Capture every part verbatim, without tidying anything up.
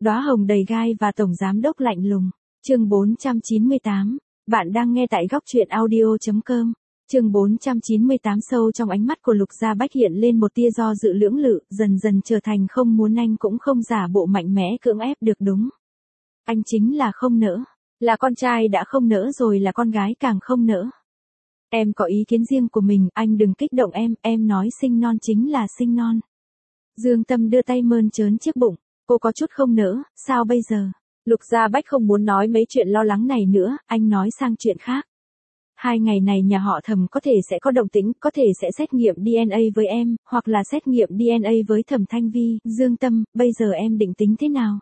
Đóa hồng đầy gai và tổng giám đốc lạnh lùng. Chương bốn trăm chín mươi tám. Bạn đang nghe tại góc truyện audio chấm com. Chương bốn trăm chín mươi tám. Sâu trong ánh mắt của Lục Gia Bách hiện lên một tia do dự lưỡng lự, dần dần trở thành không muốn anh cũng không giả bộ mạnh mẽ cưỡng ép được đúng. Anh chính là không nỡ. Là con trai đã không nỡ rồi là con gái càng không nỡ. Em có ý kiến riêng của mình, anh đừng kích động em, em nói sinh non chính là sinh non. Dương Tâm đưa tay mơn trớn chiếc bụng, cô có chút không nỡ, sao bây giờ? Lục Gia Bách không muốn nói mấy chuyện lo lắng này nữa, anh nói sang chuyện khác. Hai ngày này nhà họ Thẩm có thể sẽ có động tĩnh, có thể sẽ xét nghiệm đê en a với em, hoặc là xét nghiệm đê en a với Thẩm Thanh Vi. Dương Tâm, bây giờ em định tính thế nào?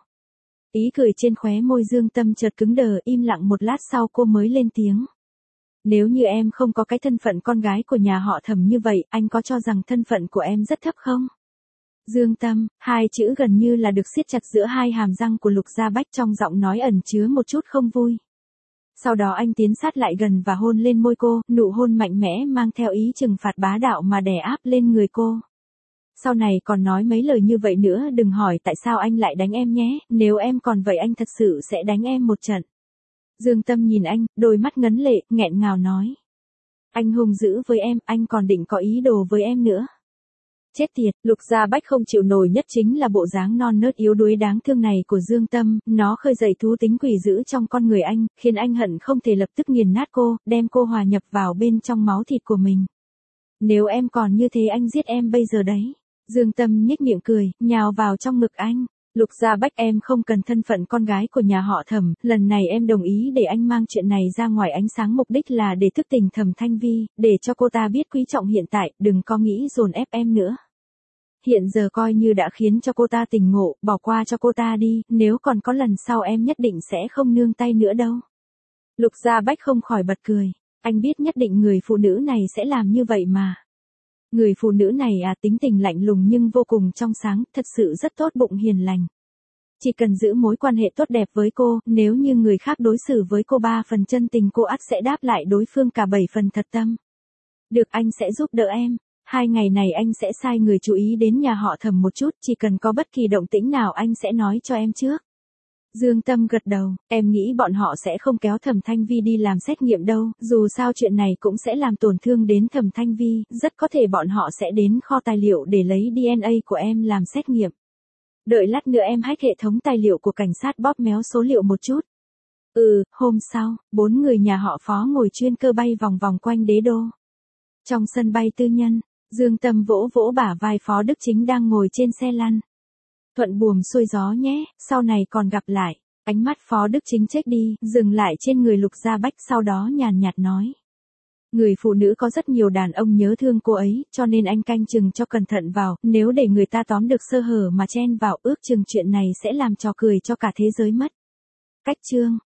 Ý cười trên khóe môi Dương Tâm chợt cứng đờ, im lặng một lát sau cô mới lên tiếng. Nếu như em không có cái thân phận con gái của nhà họ Thẩm như vậy, anh có cho rằng thân phận của em rất thấp không? Dương Tâm, hai chữ gần như là được siết chặt giữa hai hàm răng của Lục Gia Bách, trong giọng nói ẩn chứa một chút không vui. Sau đó anh tiến sát lại gần và hôn lên môi cô, nụ hôn mạnh mẽ mang theo ý trừng phạt bá đạo mà đè áp lên người cô. Sau này còn nói mấy lời như vậy nữa, đừng hỏi tại sao anh lại đánh em nhé, nếu em còn vậy anh thật sự sẽ đánh em một trận. Dương Tâm nhìn anh, đôi mắt ngấn lệ, nghẹn ngào nói. Anh hung dữ với em, anh còn định có ý đồ với em nữa. Chết tiệt, Lục Gia Bách không chịu nổi nhất chính là bộ dáng non nớt yếu đuối đáng thương này của Dương Tâm, nó khơi dậy thú tính quỷ dữ trong con người anh, khiến anh hận không thể lập tức nghiền nát cô, đem cô hòa nhập vào bên trong máu thịt của mình. Nếu em còn như thế anh giết em bây giờ đấy. Dương Tâm nhếch miệng cười, nhào vào trong ngực anh. Lục Gia Bách, em không cần thân phận con gái của nhà họ Thẩm, lần này em đồng ý để anh mang chuyện này ra ngoài ánh sáng, mục đích là để thức tỉnh Thẩm Thanh Vi, để cho cô ta biết quý trọng hiện tại, đừng có nghĩ dồn ép em nữa. Hiện giờ coi như đã khiến cho cô ta tỉnh ngộ, bỏ qua cho cô ta đi, nếu còn có lần sau em nhất định sẽ không nương tay nữa đâu. Lục Gia Bách không khỏi bật cười, anh biết nhất định người phụ nữ này sẽ làm như vậy mà. Người phụ nữ này à, tính tình lạnh lùng nhưng vô cùng trong sáng, thật sự rất tốt bụng hiền lành. Chỉ cần giữ mối quan hệ tốt đẹp với cô, nếu như người khác đối xử với cô ba phần chân tình cô ắt sẽ đáp lại đối phương cả bảy phần thật tâm. Được, anh sẽ giúp đỡ em. Hai ngày này anh sẽ sai người chú ý đến nhà họ Thẩm một chút, chỉ cần có bất kỳ động tĩnh nào anh sẽ nói cho em trước. Dương Tâm gật đầu, em nghĩ bọn họ sẽ không kéo Thẩm Thanh Vi đi làm xét nghiệm đâu, dù sao chuyện này cũng sẽ làm tổn thương đến Thẩm Thanh Vi, rất có thể bọn họ sẽ đến kho tài liệu để lấy đê en a của em làm xét nghiệm. Đợi lát nữa em hack hệ thống tài liệu của cảnh sát bóp méo số liệu một chút. Ừ, hôm sau, bốn người nhà họ Phó ngồi chuyên cơ bay vòng vòng quanh đế đô. Trong sân bay tư nhân, Dương Tâm vỗ vỗ bả vai Phó Đức Chính đang ngồi trên xe lăn. Thuận buồm xuôi gió nhé, sau này còn gặp lại. Ánh mắt Phó Đức Chính chếch đi, dừng lại trên người Lục Gia Bách, sau đó nhàn nhạt nói. Người phụ nữ có rất nhiều đàn ông nhớ thương cô ấy, cho nên anh canh chừng cho cẩn thận vào, nếu để người ta tóm được sơ hở mà chen vào, ước chừng chuyện này sẽ làm trò cười cho cả thế giới mất. Cách chương